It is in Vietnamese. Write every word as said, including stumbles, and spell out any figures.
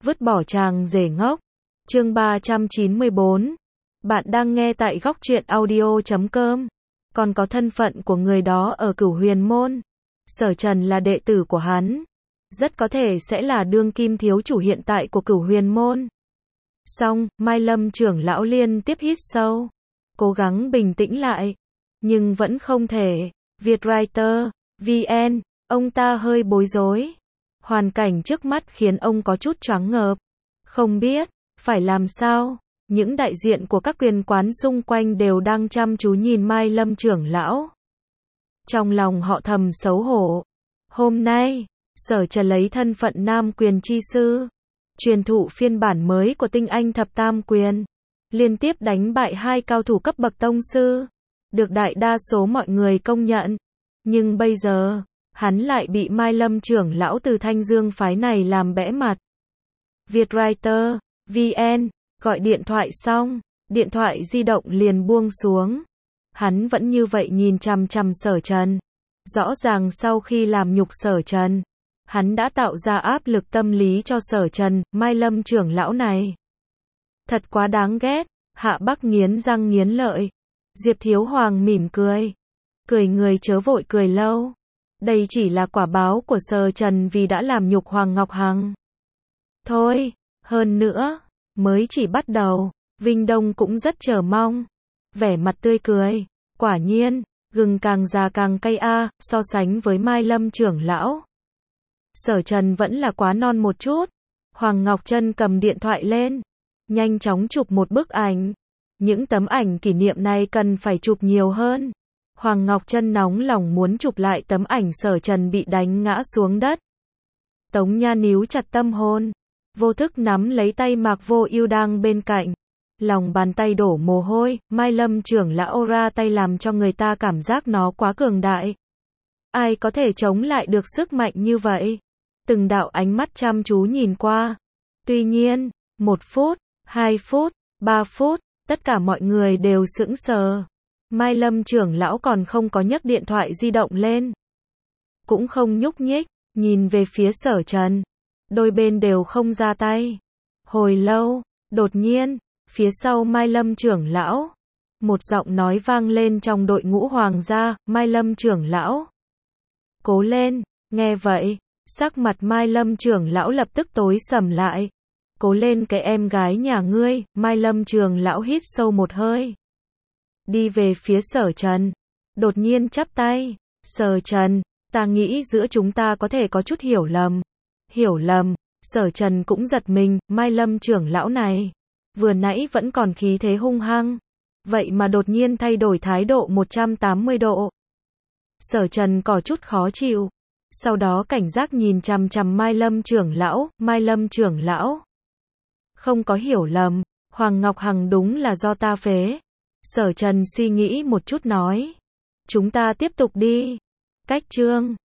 vứt bỏ chàng rể ngốc. Chương ba trăm chín mươi bốn. Bạn đang nghe tại góc truyện audio chấm com. Còn có thân phận của người đó ở Cửu Huyền Môn. Sở Trần là đệ tử của hắn. Rất có thể sẽ là đương kim thiếu chủ hiện tại của Cửu Huyền Môn. Xong, Mai Lâm trưởng lão liên tiếp hít sâu. Cố gắng bình tĩnh lại. Nhưng vẫn không thể. Vietwriter, vê en, ông ta hơi bối rối. Hoàn cảnh trước mắt khiến ông có chút choáng ngợp. Không biết, phải làm sao. Những đại diện của các quyền quán xung quanh đều đang chăm chú nhìn Mai Lâm trưởng lão. Trong lòng họ thầm xấu hổ. Hôm nay, Sở Trần lấy thân phận nam quyền chi sư, truyền thụ phiên bản mới của tinh anh thập tam quyền, liên tiếp đánh bại hai cao thủ cấp bậc tông sư, được đại đa số mọi người công nhận. Nhưng bây giờ, hắn lại bị Mai Lâm trưởng lão từ Thanh Dương phái này làm bẽ mặt. Vietwriter, vê en, gọi điện thoại xong, điện thoại di động liền buông xuống. Hắn vẫn như vậy nhìn chằm chằm Sở Trần. Rõ ràng sau khi làm nhục Sở Trần, hắn đã tạo ra áp lực tâm lý cho Sở Trần, Mai Lâm trưởng lão này. Thật quá đáng ghét. Hạ Bắc nghiến răng nghiến lợi. Diệp Thiếu Hoàng mỉm cười. Cười người chớ vội cười lâu. Đây chỉ là quả báo của Sở Trần vì đã làm nhục Hoàng Ngọc Hằng. Thôi, hơn nữa, mới chỉ bắt đầu. Vinh Đông cũng rất chờ mong. Vẻ mặt tươi cười. Quả nhiên, gừng càng già càng cay a, so sánh với Mai Lâm trưởng lão. Sở Trần vẫn là quá non một chút. Hoàng Ngọc Trân cầm điện thoại lên, nhanh chóng chụp một bức ảnh. Những tấm ảnh kỷ niệm này cần phải chụp nhiều hơn. Hoàng Ngọc Trân nóng lòng muốn chụp lại tấm ảnh Sở Trần bị đánh ngã xuống đất. Tống Nha níu chặt tâm hồn, vô thức nắm lấy tay Mạc Vô Ưu đang bên cạnh. Lòng bàn tay đổ mồ hôi, Mai Lâm trưởng lão ra tay làm cho người ta cảm giác nó quá cường đại. Ai có thể chống lại được sức mạnh như vậy? Từng đạo ánh mắt chăm chú nhìn qua. Tuy nhiên, một phút, hai phút, ba phút, tất cả mọi người đều sững sờ. Mai Lâm trưởng lão còn không có nhấc điện thoại di động lên. Cũng không nhúc nhích, nhìn về phía Sở Trần. Đôi bên đều không ra tay. Hồi lâu, đột nhiên, phía sau Mai Lâm trưởng lão, một giọng nói vang lên trong đội ngũ hoàng gia, Mai Lâm trưởng lão. Cố lên, nghe vậy, sắc mặt Mai Lâm trưởng lão lập tức tối sầm lại. Cố lên cái em gái nhà ngươi, Mai Lâm trưởng lão hít sâu một hơi. Đi về phía Sở Trần, đột nhiên chắp tay. Sở Trần, ta nghĩ giữa chúng ta có thể có chút hiểu lầm. Hiểu lầm, Sở Trần cũng giật mình, Mai Lâm trưởng lão này. Vừa nãy vẫn còn khí thế hung hăng. Vậy mà đột nhiên thay đổi thái độ một trăm tám mươi độ. Sở Trần có chút khó chịu. Sau đó cảnh giác nhìn chằm chằm Mai Lâm trưởng lão, Mai Lâm trưởng lão. Không có hiểu lầm, Hoàng Ngọc Hằng đúng là do ta phế. Sở Trần suy nghĩ một chút nói. Chúng ta tiếp tục đi. Cách chương.